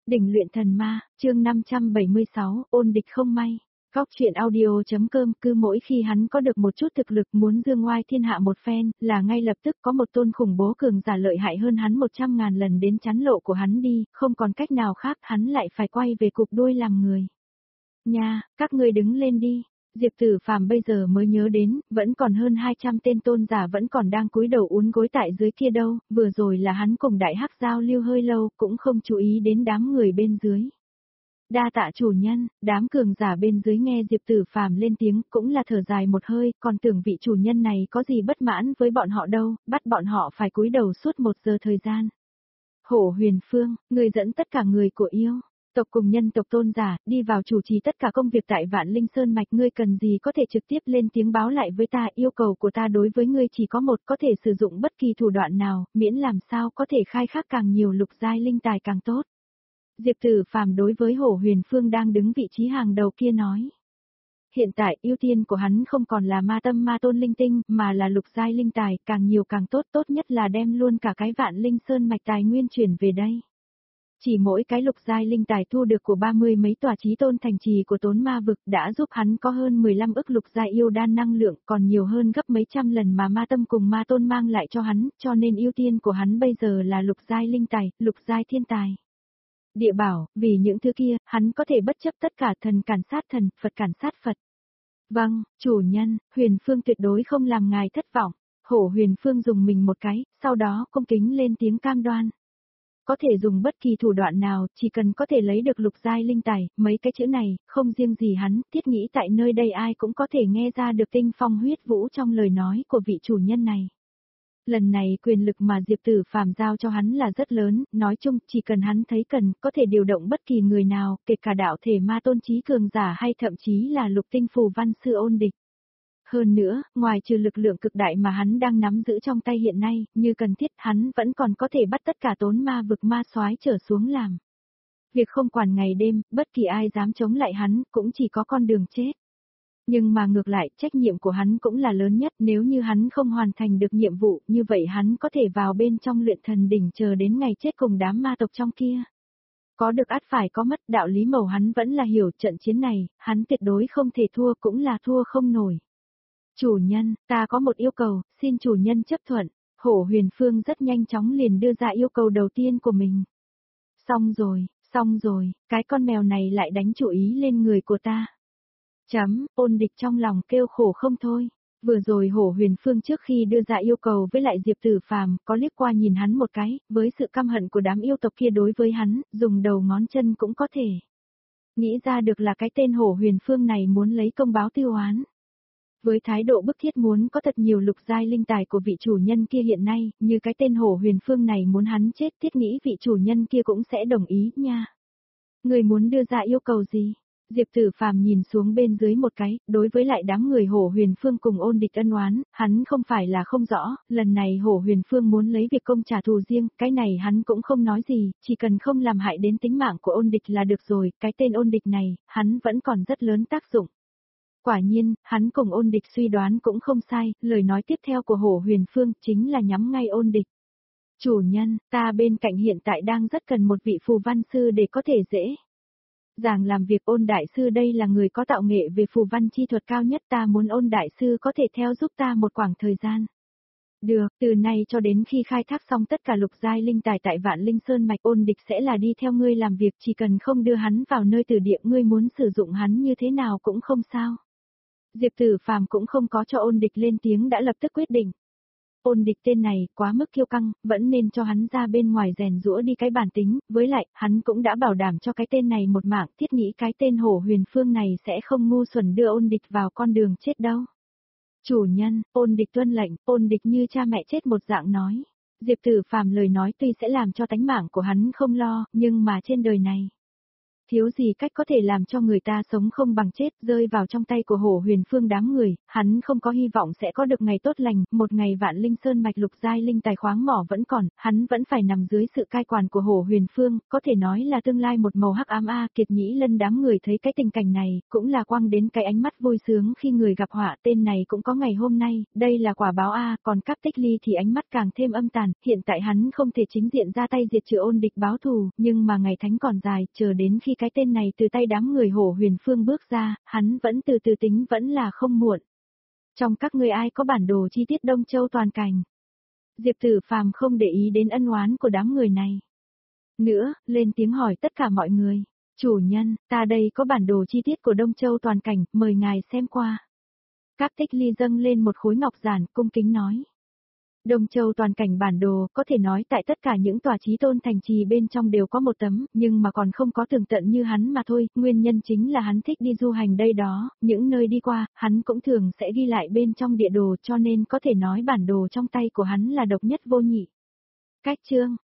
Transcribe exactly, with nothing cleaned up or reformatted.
Đỉnh luyện thần ma, chương năm trăm bảy mươi sáu, ôn địch không may. Góc chuyện audio.com cứ mỗi khi hắn có được một chút thực lực muốn dương ngoai thiên hạ một phen, là ngay lập tức có một tôn khủng bố cường giả lợi hại hơn hắn một trăm ngàn lần đến chắn lộ của hắn đi, không còn cách nào khác hắn lại phải quay về cục đuôi làm người. Nha, các ngươi đứng lên đi. Diệp Tử Phàm bây giờ mới nhớ đến, vẫn còn hơn hai trăm tên tôn giả vẫn còn đang cúi đầu uốn gối tại dưới kia đâu, vừa rồi là hắn cùng đại hắc giao lưu hơi lâu, cũng không chú ý đến đám người bên dưới. Đa tạ chủ nhân, đám cường giả bên dưới nghe Diệp Tử Phàm lên tiếng, cũng là thở dài một hơi, còn tưởng vị chủ nhân này có gì bất mãn với bọn họ đâu, bắt bọn họ phải cúi đầu suốt một giờ thời gian. Hổ Huyền Phương, người dẫn tất cả người của yêu tộc cùng nhân tộc tôn giả, đi vào chủ trì tất cả công việc tại Vạn Linh Sơn Mạch, ngươi cần gì có thể trực tiếp lên tiếng báo lại với ta, yêu cầu của ta đối với ngươi chỉ có một, có thể sử dụng bất kỳ thủ đoạn nào, miễn làm sao có thể khai thác càng nhiều lục giai linh tài càng tốt. Diệp Tử Phàm đối với Hổ Huyền Phương đang đứng vị trí hàng đầu kia nói. Hiện tại ưu tiên của hắn không còn là ma tâm ma tôn linh tinh, mà là lục giai linh tài, càng nhiều càng tốt, tốt nhất là đem luôn cả cái Vạn Linh Sơn Mạch tài nguyên chuyển về đây. Chỉ mỗi cái lục giai linh tài thu được của ba mươi mấy tòa chí tôn thành trì của Tốn Ma vực đã giúp hắn có hơn mười lăm ức lục giai yêu đan năng lượng, còn nhiều hơn gấp mấy trăm lần mà ma tâm cùng ma tôn mang lại cho hắn, cho nên ưu tiên của hắn bây giờ là lục giai linh tài, lục giai thiên tài. Địa bảo, vì những thứ kia, hắn có thể bất chấp tất cả, thần cản sát thần, Phật cản sát Phật. Vâng, chủ nhân, Huyền Phương tuyệt đối không làm ngài thất vọng. Hổ Huyền Phương dùng mình một cái, sau đó cung kính lên tiếng cam đoan. Có thể dùng bất kỳ thủ đoạn nào, chỉ cần có thể lấy được lục giai linh tài, mấy cái chữ này, không riêng gì hắn, thiết nghĩ tại nơi đây ai cũng có thể nghe ra được tinh phong huyết vũ trong lời nói của vị chủ nhân này. Lần này quyền lực mà Diệp Tử Phàm giao cho hắn là rất lớn, nói chung chỉ cần hắn thấy cần, có thể điều động bất kỳ người nào, kể cả đạo thể ma tôn trí cường giả hay thậm chí là lục tinh phù văn sư ôn địch. Hơn nữa, ngoài trừ lực lượng cực đại mà hắn đang nắm giữ trong tay hiện nay, như cần thiết hắn vẫn còn có thể bắt tất cả Tốn Ma vực ma soái trở xuống làm. Việc không quản ngày đêm, bất kỳ ai dám chống lại hắn, cũng chỉ có con đường chết. Nhưng mà ngược lại, trách nhiệm của hắn cũng là lớn nhất, nếu như hắn không hoàn thành được nhiệm vụ, như vậy hắn có thể vào bên trong luyện thần đỉnh chờ đến ngày chết cùng đám ma tộc trong kia. Có được ắt phải có mất, đạo lý màu hắn vẫn là hiểu, trận chiến này, hắn tuyệt đối không thể thua, cũng là thua không nổi. Chủ nhân, ta có một yêu cầu, xin chủ nhân chấp thuận. Hổ Huyền Phương rất nhanh chóng liền đưa ra yêu cầu đầu tiên của mình. Xong rồi, xong rồi, cái con mèo này lại đánh chủ ý lên người của ta. Chấm, ôn địch trong lòng kêu khổ không thôi. Vừa rồi Hổ Huyền Phương trước khi đưa ra yêu cầu với lại Diệp Tử Phàm có liếc qua nhìn hắn một cái, với sự căm hận của đám yêu tộc kia đối với hắn, dùng đầu ngón chân cũng có thể nghĩ ra được là cái tên Hổ Huyền Phương này muốn lấy công báo tiêu oán. Với thái độ bức thiết muốn có thật nhiều lục giai linh tài của vị chủ nhân kia hiện nay, như cái tên Hổ Huyền Phương này muốn hắn chết, thiết nghĩ vị chủ nhân kia cũng sẽ đồng ý nha. Người muốn đưa ra yêu cầu gì? Diệp Tử Phàm nhìn xuống bên dưới một cái, đối với lại đám người Hổ Huyền Phương cùng ôn địch ân oán, hắn không phải là không rõ, lần này Hổ Huyền Phương muốn lấy việc công trả thù riêng, cái này hắn cũng không nói gì, chỉ cần không làm hại đến tính mạng của ôn địch là được rồi, cái tên ôn địch này, hắn vẫn còn rất lớn tác dụng. Quả nhiên, hắn cùng ôn địch suy đoán cũng không sai, lời nói tiếp theo của Hổ Huyền Phương chính là nhắm ngay ôn địch. Chủ nhân, ta bên cạnh hiện tại đang rất cần một vị phù văn sư để có thể dễ dàng làm việc. Ôn đại sư đây là người có tạo nghệ về phù văn chi thuật cao nhất, ta muốn ôn đại sư có thể theo giúp ta một khoảng thời gian. Được, từ nay cho đến khi khai thác xong tất cả lục giai linh tài tại Vạn Linh Sơn Mạch, ôn địch sẽ là đi theo ngươi làm việc, chỉ cần không đưa hắn vào nơi tử địa, ngươi muốn sử dụng hắn như thế nào cũng không sao. Diệp Tử Phàm cũng không có cho ôn địch lên tiếng đã lập tức quyết định. Ôn địch tên này quá mức kiêu căng, vẫn nên cho hắn ra bên ngoài rèn giũa đi cái bản tính, với lại, hắn cũng đã bảo đảm cho cái tên này một mạng, thiết nghĩ cái tên Hổ Huyền Phương này sẽ không ngu xuẩn đưa ôn địch vào con đường chết đâu. Chủ nhân, ôn địch tuân lệnh, ôn địch như cha mẹ chết một dạng nói. Diệp Tử Phàm lời nói tuy sẽ làm cho tánh mạng của hắn không lo, nhưng mà trên đời này thiếu gì cách có thể làm cho người ta sống không bằng chết, rơi vào trong tay của Hổ Huyền Phương đám người, hắn không có hy vọng sẽ có được ngày tốt lành, một ngày Vạn Linh Sơn mạch lục giai linh tài khoáng mỏ vẫn còn, hắn vẫn phải nằm dưới sự cai quản của Hổ Huyền Phương, có thể nói là tương lai một màu hắc ám a. Kiệt Nhĩ Lân đám người thấy cái tình cảnh này, cũng là quăng đến cái ánh mắt vui sướng khi người gặp họa, tên này cũng có ngày hôm nay, đây là quả báo a. Còn Cáp Tích Ly thì ánh mắt càng thêm âm tàn, hiện tại hắn không thể chính diện ra tay diệt trừ ôn địch báo thù, nhưng mà ngày thánh còn dài, chờ đến khi cái tên này từ tay đám người Hổ Huyền Phương bước ra, hắn vẫn từ từ tính vẫn là không muộn. Trong các ngươi ai có bản đồ chi tiết Đông Châu toàn cảnh? Diệp Tử Phàm không để ý đến ân oán của đám người này. Nữa, lên tiếng hỏi tất cả mọi người. Chủ nhân, ta đây có bản đồ chi tiết của Đông Châu toàn cảnh, mời ngài xem qua. Cáp Tích Ly dâng lên một khối ngọc giản, cung kính nói. Đông Châu toàn cảnh bản đồ, có thể nói tại tất cả những tòa chí tôn thành trì bên trong đều có một tấm, nhưng mà còn không có tường tận như hắn mà thôi, nguyên nhân chính là hắn thích đi du hành đây đó, những nơi đi qua, hắn cũng thường sẽ ghi lại bên trong địa đồ cho nên có thể nói bản đồ trong tay của hắn là độc nhất vô nhị. Cách chương,